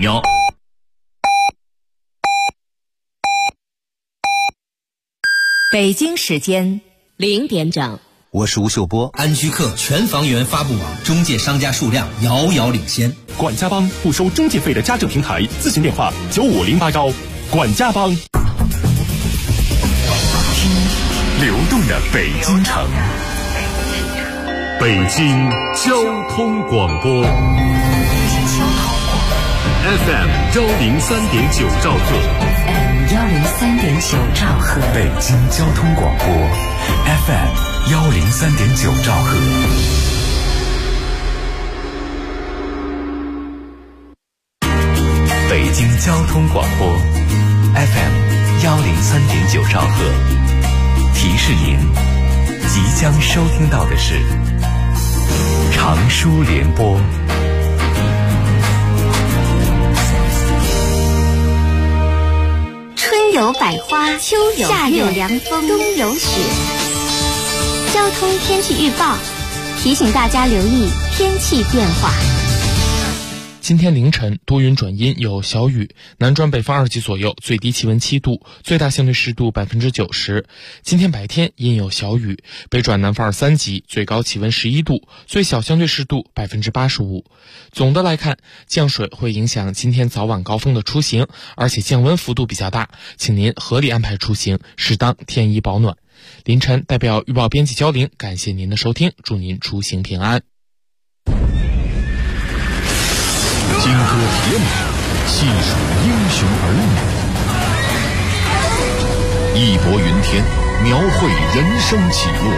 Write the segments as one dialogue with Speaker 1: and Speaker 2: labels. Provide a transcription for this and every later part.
Speaker 1: 喵。
Speaker 2: 北京时间0点整。
Speaker 3: 我是吴秀波。安居客全房源发布网中介商家数量遥遥领先。
Speaker 4: 管家帮不收中介费的家政平台，咨询电话95081。管家帮。流动的北京城，北京交通广播 FM 103.9兆赫
Speaker 2: 103.9兆赫，
Speaker 4: 北京交通广播 FM 103.9兆赫。北京交通广播 FM 103.9兆赫。提示您，即将收听到的是长舒联播。
Speaker 5: 春有百花，秋有夏有凉风，冬有雪。交通天气预报提醒大家留意天气变化。
Speaker 6: 今天凌晨多云转阴，有小雨，南转北方2级左右，最低气温7度，最大相对湿度90%。今天白天阴有小雨，北转南方3级，最高气温11度，最小相对湿度85%。总的来看，降水会影响今天早晚高峰的出行，而且降温幅度比较大，请您合理安排出行，适当添衣保暖。凌晨代表预报编辑焦玲，感谢您的收听，祝您出行平安。
Speaker 4: 金戈铁马，细数英雄儿女，义薄云天，描绘人生起落，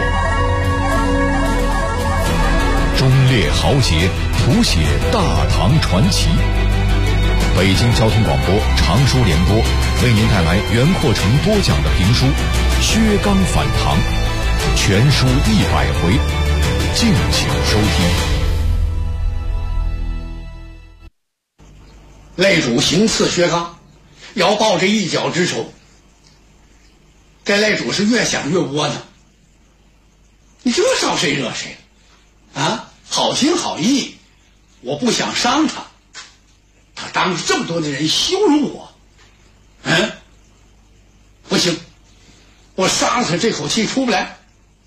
Speaker 4: 忠烈豪杰，谱写大唐传奇。北京交通广播长舒联播为您带来袁阔成播讲的评书《薛刚反唐》，全书100回，敬请收听。
Speaker 7: 擂主行刺薛刚，要报这一脚之仇。这擂主是越想越窝囊，你这招谁惹谁啊？好心好意，我不想伤他，他当着这么多的人羞辱我，不行，我杀了他这口气出不来。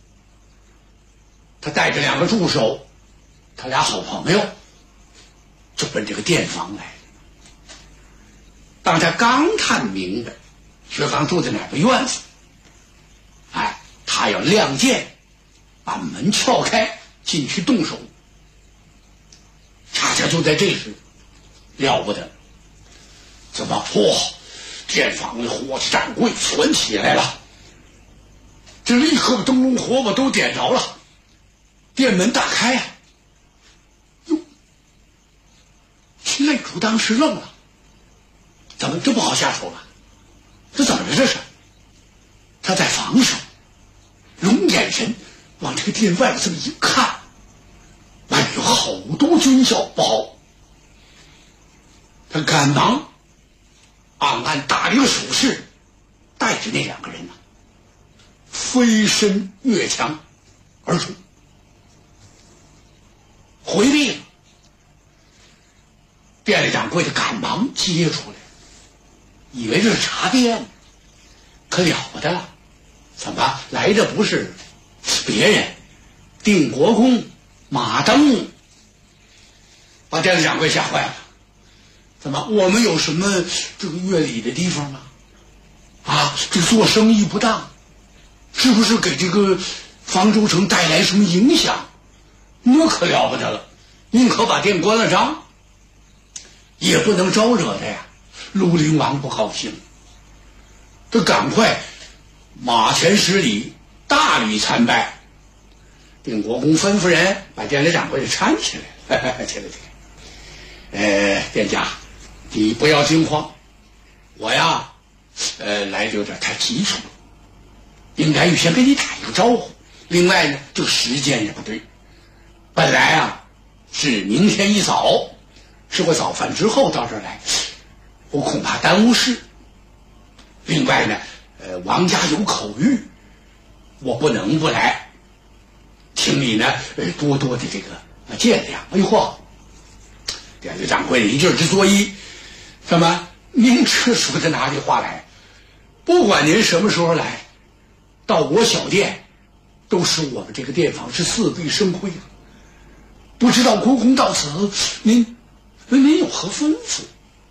Speaker 7: 他带着2个助手，他俩好朋友，就奔这个店房来。当他刚探明白薛刚住在哪个院子，他要亮剑把门撬开进去动手。恰恰就在这时，了不得，怎么店房的火掌柜全起来了，这立刻把灯笼火把都点着了，店门大开呀！哟，擂主当时愣了，怎么这不好下手了？这怎么着这是？他在防守，用眼神往这个店外这么一看，外面有好多军校包，他赶忙暗打了一个手势，带着那2个人飞身越墙而出，回避了。店里掌柜的赶忙接出来，以为这是茶店，可了不得了，怎么来的不是别人，定国公马登，把店里掌柜吓坏了。怎么我们有什么这个越礼的地方吗？这做生意不当，是不是给这个方州城带来什么影响？那可了不得了，宁可把店关了张，也不能招惹他呀。庐陵王不高兴，他赶快马前施礼，大礼参拜。定国公吩咐人把店里掌柜的搀起来，起来。店家，你不要惊慌，我呀，来的有点太急促了，应该预先跟你打一个招呼。另外呢，这个时间也不对，本来是明天一早，吃过早饭之后到这儿来，我恐怕耽误事。另外呢，王家有口谕，我不能不来，请你呢多多的这个见谅。哎呦嚯，店里掌柜的一劲儿之作揖， 什么？您这说的哪里话来？不管您什么时候来，到我小店，都使我们这个店房是四壁生辉啊。不知道国公到此，您有何吩咐？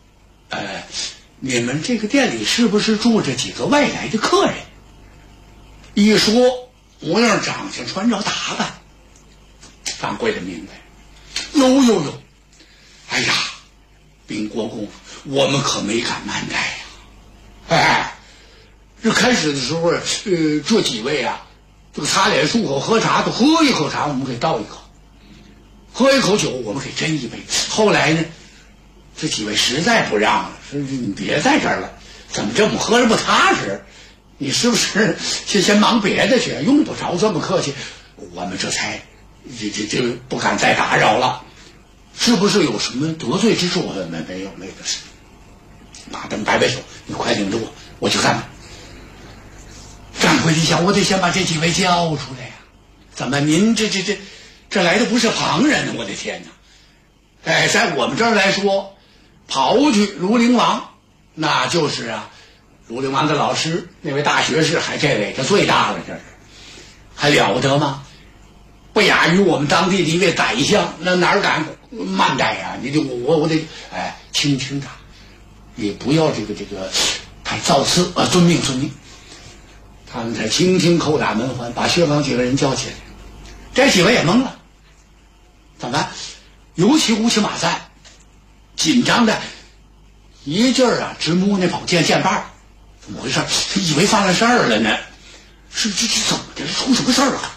Speaker 7: 你们这个店里是不是住着几个外来的客人？一说模样长相穿着打扮，掌柜的明白。有，哎呀，禀国公，我们可没敢慢待呀。这开始的时候，这几位啊，这个擦脸漱口喝茶，都喝一口茶，我们给倒一口；喝一口酒，我们给斟一杯。后来呢，这几位实在不让了，说你别在这儿了，怎么这么喝着不踏实？你是不是先忙别的去？用不着这么客气，我们这才这不敢再打扰了。是不是有什么得罪之处？没有的事。马登摆摆手，你快领着我去看看。掌柜的想，我得先把这几位叫出来呀。怎么您这来的不是旁人呢？我的天哪！在我们这儿来说，刨去庐陵王，那就是啊，庐陵王的老师那位大学士，还这位这最大了，这是还了得吗？不亚于我们当地的一位宰相，那哪敢慢待呀？你得我得轻轻的，也不要这个太造次啊，遵命。他们才轻轻叩打门环，把薛刚几个人叫起来。这几位也懵了，怎么？尤其乌漆马赞，紧张的一劲儿啊，直摸那宝剑剑把，怎么回事？以为犯了事儿了呢？是这怎么的？出什么事儿了？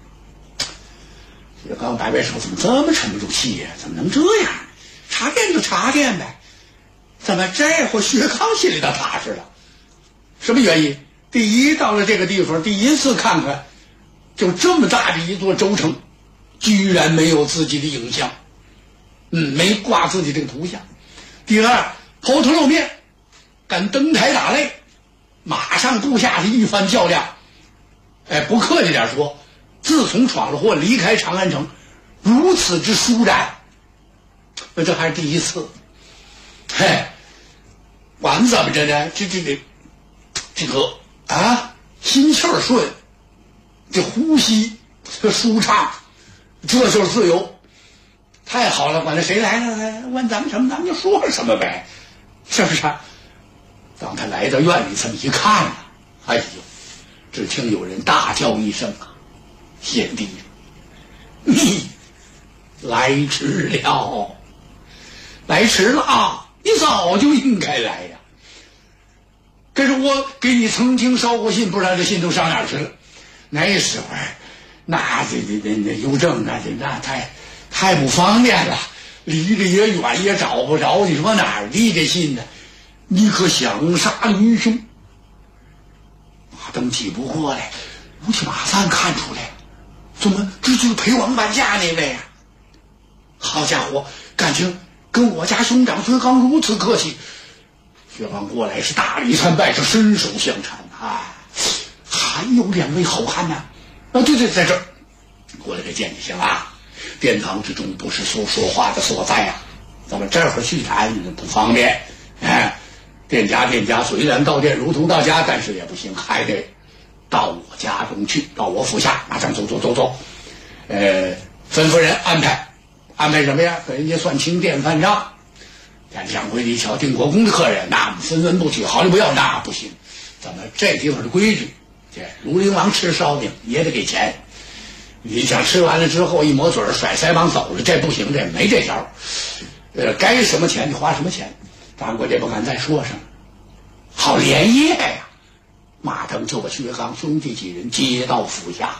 Speaker 7: 薛刚摆摆手，怎么这么沉不住气呀？怎么能这样？茶店就茶店呗，怎么这会薛刚心里倒踏实了？什么原因？第一，到了这个地方，第一次看看，就这么大的一座州城，居然没有自己的影像，没挂自己这个图像。第二，抛头露面，敢登台打擂，马上部下的一番较量。不客气点说，自从闯了祸离开长安城，如此之舒展，那这还是第一次。管怎么着呢？这个心气儿顺，这呼吸这舒畅，这就是自由，太好了！管他谁来了，问咱们什么，咱们就说什么呗，是不是？当他来到院里这么一看啊，哎呦，只听有人大叫一声啊：“贤弟，你来迟了，来迟了啊！你早就应该来呀。可是我给你曾经捎过信，不知道这信都上哪儿去了。那时候，那邮政那太不方便了，离着也远，也找不着。你说哪儿递这信呢？你可想杀驴兄？”马登挤不过来，乌漆马赞看出来，怎么这就是陪王伴驾那位啊？好家伙，感情跟我家兄长薛刚如此客气。薛刚过来是大礼参拜，是伸手相搀。还有两位好汉呢。对，在这儿过来给见见行啊。殿堂之中不是说话的所在啊，咱们这会儿去谈不方便。店家虽然到店如同到家，但是也不行，还得到我家中去，到我府下。马上走。吩咐人安排什么呀？给人家算清店饭账。但掌柜的一瞧，定国公的客人，那分文不取，好的不要，那不行。咱们这地方的规矩，这庐陵王吃烧饼也得给钱。你想吃完了之后一抹嘴甩腮帮走了，这不行，这没这条。该什么钱你花什么钱。掌柜这不敢再说什么。好连夜呀，马腾就把薛刚兄弟几人接到府下。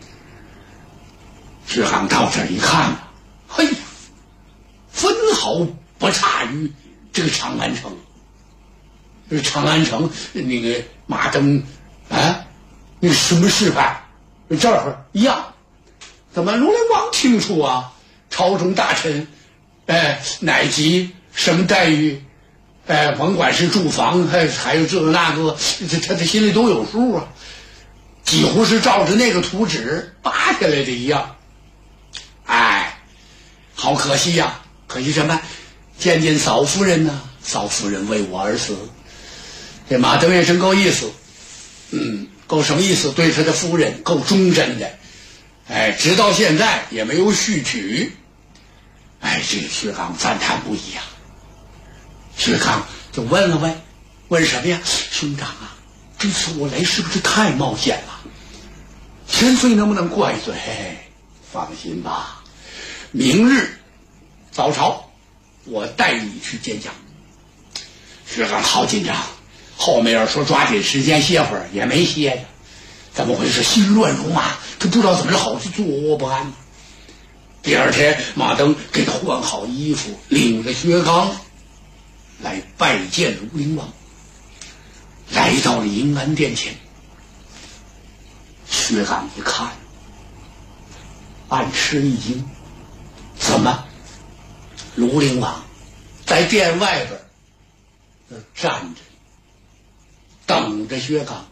Speaker 7: 薛刚到这儿一看啊，嘿呀，分毫不差于这个长安城。这长安城那个马登那个什么事办，这儿一样。怎么庐陵王清楚啊？朝中大臣乃及什么待遇，甭管是住房还有这个那个，他心里都有数啊，几乎是照着那个图纸扒下来的一样。好可惜呀，可惜什么？见嫂夫人呢， 嫂夫人为我而死。这马登也真够意思，够什么意思？对他的夫人够忠贞的，直到现在也没有续娶。这个薛刚赞叹不已啊。薛刚就问了呗，问什么呀？兄长啊，这次我来是不是太冒险了？1000岁能不能过一岁？放心吧，明日早朝我带你去见驾。薛刚好紧张，后面说抓紧时间歇会儿也没歇着，怎么回事？心乱如麻，他不知道怎么着好，就坐卧不安。第二天，马登给他换好衣服，领着薛刚来拜见庐陵王，来到了迎安殿前。薛刚一看，暗吃一惊，怎么庐陵王在殿外边站着等着薛刚？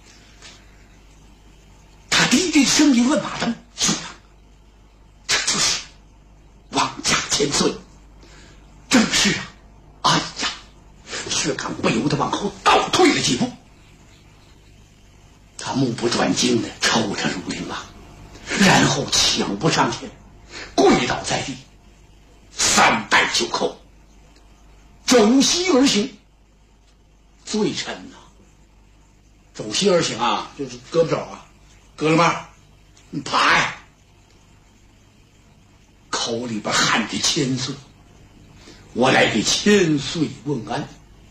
Speaker 7: 他低低声音问马登：兄长，这就是王家千岁？正是啊。哎呀，薛刚不由得往后倒退了几步，他目不转睛地瞅着庐陵王，然后抢步上前，跪倒在地，3拜9叩，肘膝而行。罪臣呐，肘膝而行啊，就是胳膊肘啊，胳膊把你爬呀，口里边喊着千岁，我来给千岁问安。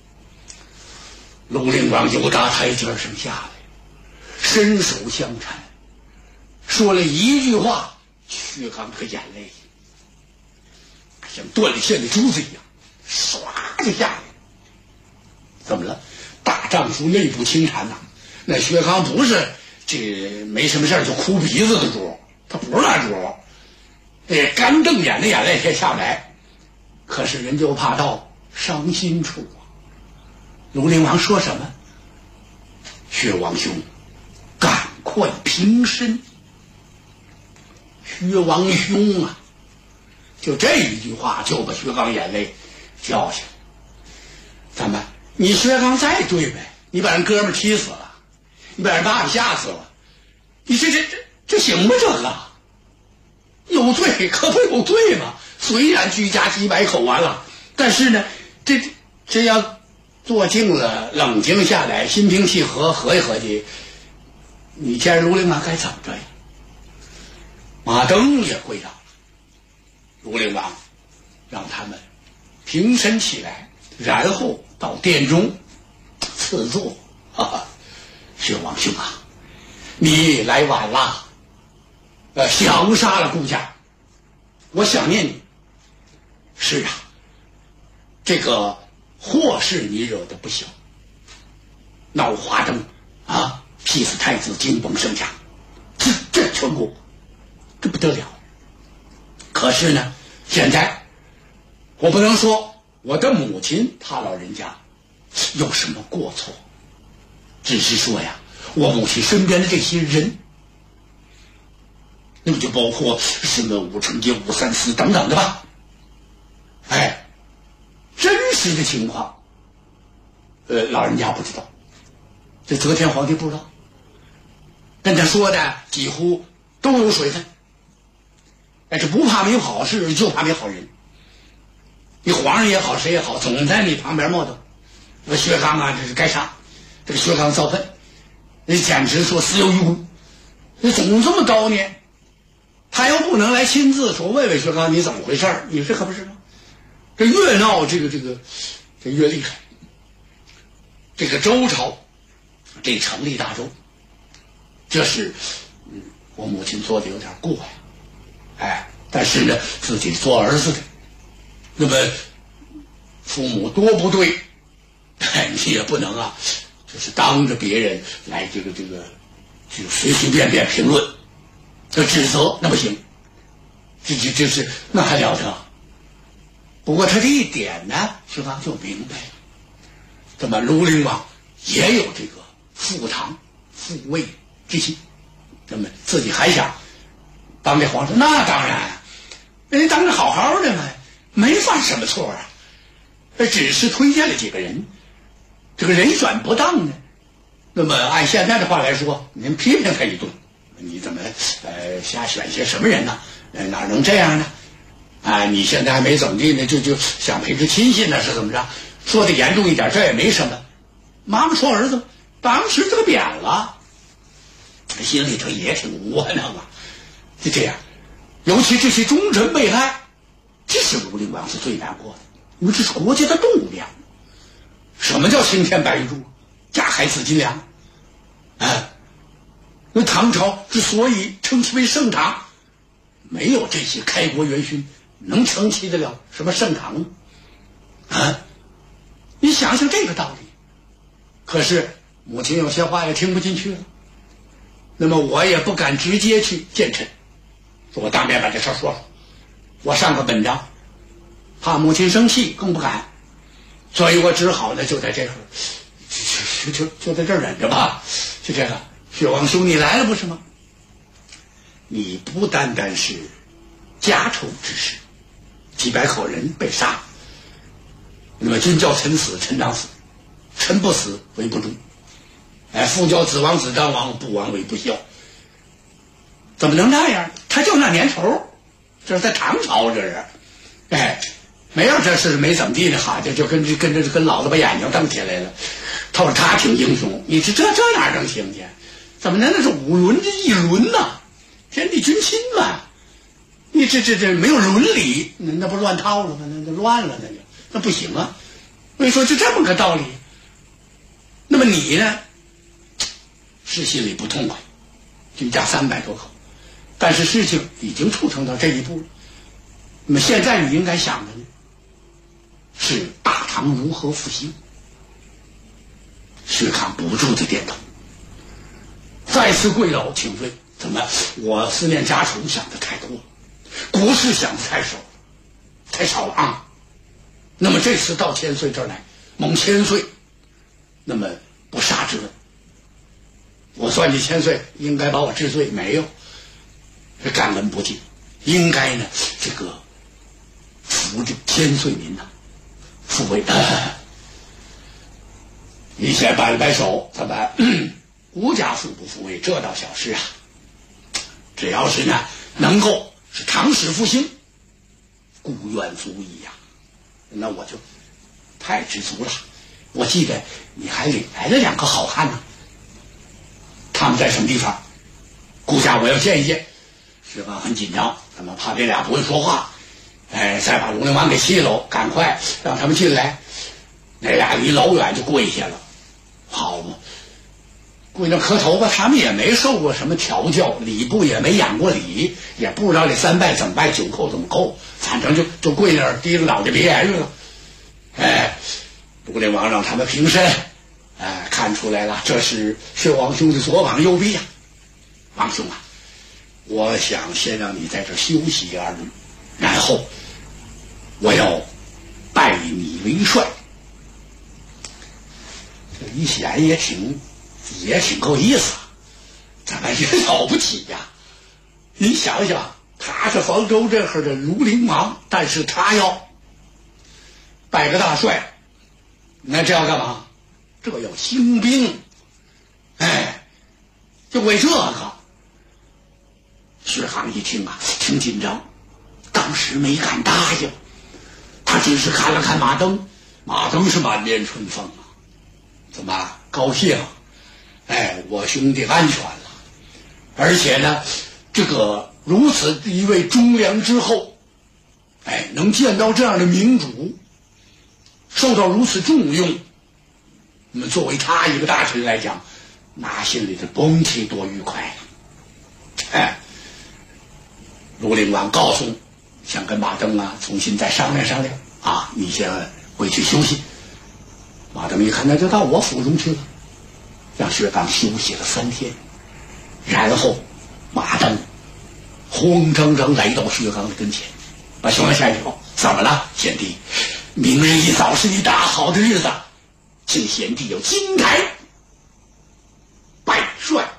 Speaker 7: 庐陵王由大台阶上下来，伸手相搀，说了一句话，薛刚可眼泪像断线的珠子一样唰就下来。怎么了？大丈夫内部清禅呐，那薛刚不是这没什么事就哭鼻子的主，他不是那主，干瞪眼的眼泪也下不来。可是人就怕到伤心处啊。庐陵王说什么？薛王兄，赶快平身。薛王兄啊，就这一句话就把薛刚眼泪掉下来。怎么？你薛刚再对呗，你把人哥们踢死了，你把人爸爸吓死了，你这行吗？这个有罪可不有罪吗？虽然居家几百口完了，但是呢，这要坐静了，冷静下来，心平气和，合计合计，你见庐陵王该怎么着呀？马登也跪倒，庐陵王让他们平身起来，然后到殿中赐座。薛王兄啊，你来晚了，降杀了顾家，我想念你。是啊，这个祸是你惹的不小，闹华灯啊，劈死太子，惊崩圣驾，这全国，这不得了。可是呢，现在我不能说我的母亲她老人家有什么过错，只是说呀，我母亲身边的这些人，那么就包括什么武成杰、武三思等等的吧。真实的情况，老人家不知道，这则天皇帝不知道，跟他说的几乎都有水分。这不怕没有好事，就怕没好人。你皇上也好，谁也好，总在你旁边磨叨。这个薛刚啊，这是该杀。这个薛刚造反，那简直说死有余辜。你总这么高呢？他又不能来亲自说问问薛刚你怎么回事，你这可不是吗？这越闹这越厉害。这个周朝这成立大周，这是我母亲做的有点过呀。但是呢，自己做儿子的，那么父母多不对，你也不能啊，就是当着别人来这个就随随便便评论，这指责那不行，这是那还了得。不过他这一点呢，薛刚就明白了，怎么庐陵王也有这个复唐复魏之心，那么自己还想当这皇上，那当然，人家当着好好的嘛，没犯什么错啊。 只是推荐了几个人，这个人选不当呢，那么按现在的话来说，您批评他一顿，你怎么瞎选些什么人呢？哪能这样呢？你现在还没怎么地呢，就想培植亲戚呢，是怎么着？说的严重一点，这也没什么。妈妈说儿子当时这个扁了，心里头也挺窝囊啊。就这样，尤其这些忠臣被害，这是卢陵王是最难过的，因为这是国家的栋梁。什么叫青天白玉柱，架海紫金梁？那唐朝之所以称其为盛唐，没有这些开国元勋，能承其得了什么盛唐吗？你想想这个道理。可是母亲有些话也听不进去了，那么我也不敢直接去见臣，我当面把这事说说，我上个本章，怕母亲生气，更不敢，所以我只好呢就在这会儿就在这儿忍着吧。就这个，薛王兄你来了不是吗？你不单单是家仇之事，几百口人被杀，那么君叫臣死，臣当死，臣不死为不忠，父叫子亡，子当亡，不亡为不孝，怎么能这样？他就那年头，这是在唐朝，这是，没有这事没怎么地的哈，就跟老子把眼睛瞪起来了。他说他挺英雄，你这哪能行去？怎么能那是5轮这1轮呢？天地君亲嘛，你这没有伦理，那不乱套了吗？那乱了，那不行啊！我跟你说，就这么个道理。那么你呢，是心里不痛快，君家300多口，但是事情已经促成到这一步了。那么现在你应该想的呢，是大唐如何复兴。薛康不住的点头，再次跪倒请罪。怎么？我思念家仇想的太多了，国事想的太少了啊。那么这次到千岁这儿来，蒙千岁，那么不杀之恩，我算计千岁应该把我治罪，没有，这感恩不尽，应该呢这个扶着千岁您呐，复位。你先摆了摆手，怎么？吴家复不复位，这倒小事啊。只要是呢能够是唐史复兴，孤愿足矣呀。那我就太知足了。我记得你还领来了2个好汉呢，他们在什么地方？顾家我要见一见。薛刚很紧张，他们怕这俩不会说话，再把卢陵王给气喽，赶快让他们进来。那俩离老远就跪下了，好嘛，跪那磕头吧，他们也没受过什么调教，礼部也没养过礼，也不知道这3拜怎么拜，9叩怎么叩，反正就跪那儿低着脑袋别言语了。卢陵王让他们平身，看出来了，这是薛王兄的左膀右臂呀。王兄啊，我想先让你在这休息2日，然后我要拜你为帅。这一想也挺够意思，怎么也了不起呀？你想想，他是房州这会儿的卢陵王，但是他要拜个大帅，那这要干嘛？这要兴兵，就为这个。薛康一听啊，挺紧张，当时没敢答应，他只是看了看马登，马登是满面春风啊，怎么高兴？我兄弟安全了，而且呢，这个如此一位忠良之后，能见到这样的明主，受到如此重用，那么作为他一个大臣来讲，那心里的甭提多愉快了。卢陵王告诉想跟马登啊重新再商量商量啊，你先回去休息。马登一看，那就到我府中去了，让薛刚休息了3天，然后马登慌张张来到薛刚的跟前，把胸下以后，怎么了，贤弟？明日一早是你大好的日子，请贤弟有金台拜帅。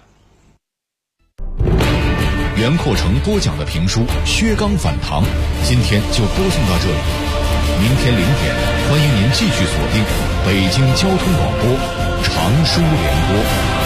Speaker 4: 袁阔成播讲的评书《薛刚反唐》，今天就播送到这里。 明天0点，欢迎您继续锁定北京交通广播常书联播。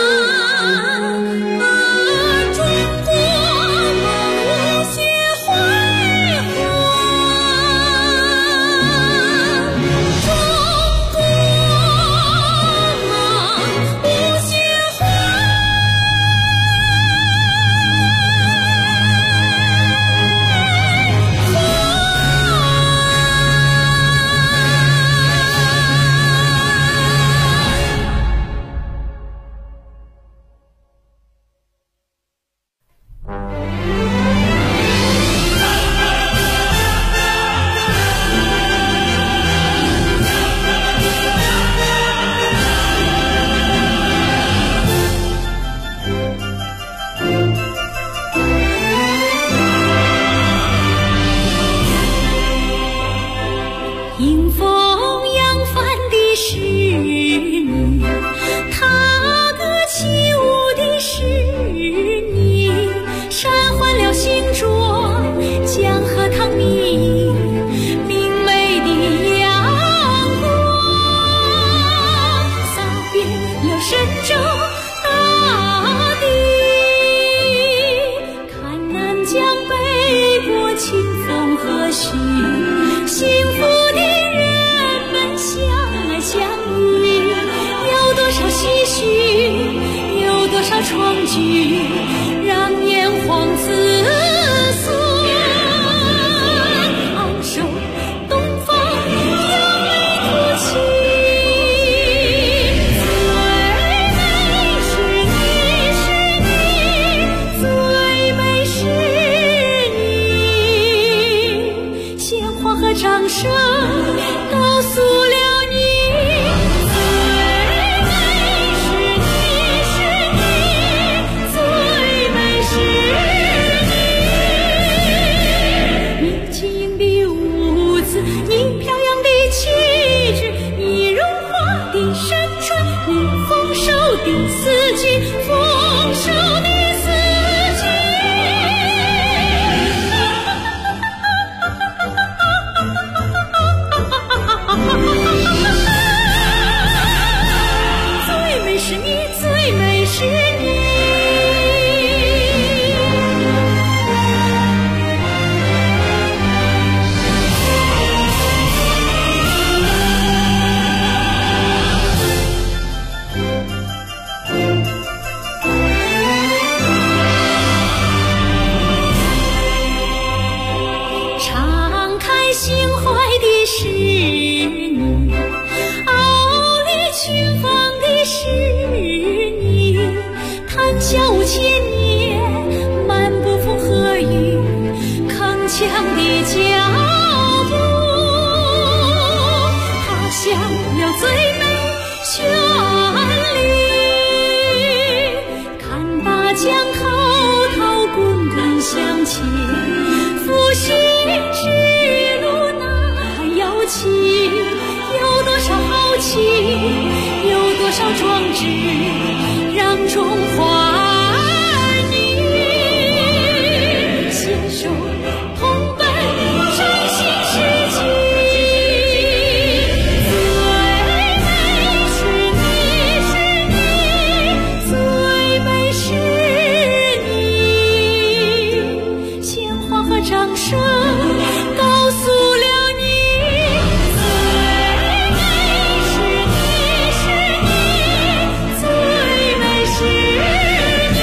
Speaker 1: 花。 星座，江河淌明明媚的阳光，洒遍了神州大地。看南疆北国清风和煦，幸福的人们相爱相依，有多少唏嘘，有多少创举，让炎黄子孙昂首东方扬眉吐气。最美是你，鲜花和掌声告诉了你，最美是你，最美是你。你轻盈的舞姿，你飘扬的气质，你荣华的山川，你丰收的四季，丰收的四季。最美是你，最美是你。敞开心怀的是你，傲立群芳的是你，谈笑5千年，漫不风和雨，铿锵的脚步，踏向了最美旋律。看大江滔滔滚滚向前，复兴之路那遥期，有多少豪气，有多少壮志，让中华儿女携手同奔振兴世纪。最美是你，最美是你，鲜花和掌声告诉了你，最美是你，最美是你。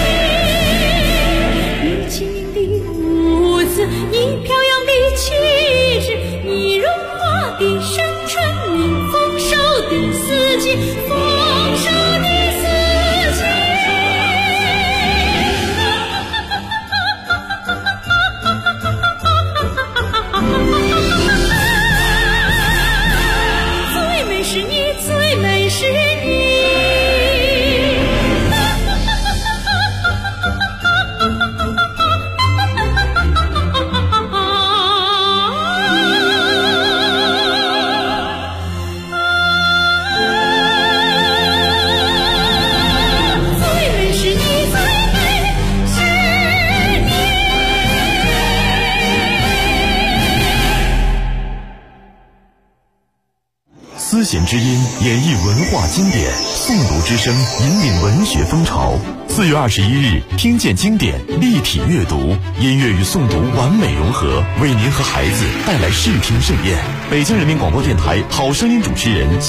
Speaker 1: 你轻盈的舞姿，你飘扬的气质，你荣华的山川，你丰收的四季，丰收的四季。最美是你，最美是你。最美是你，最美是你。
Speaker 8: 丝弦之音演绎文化经典，诵读之声引领文学风潮。4月21日，听见经典，立体阅读，音乐与诵读完美融合，为您和孩子带来视听盛宴。北京人民广播电台好声音主持人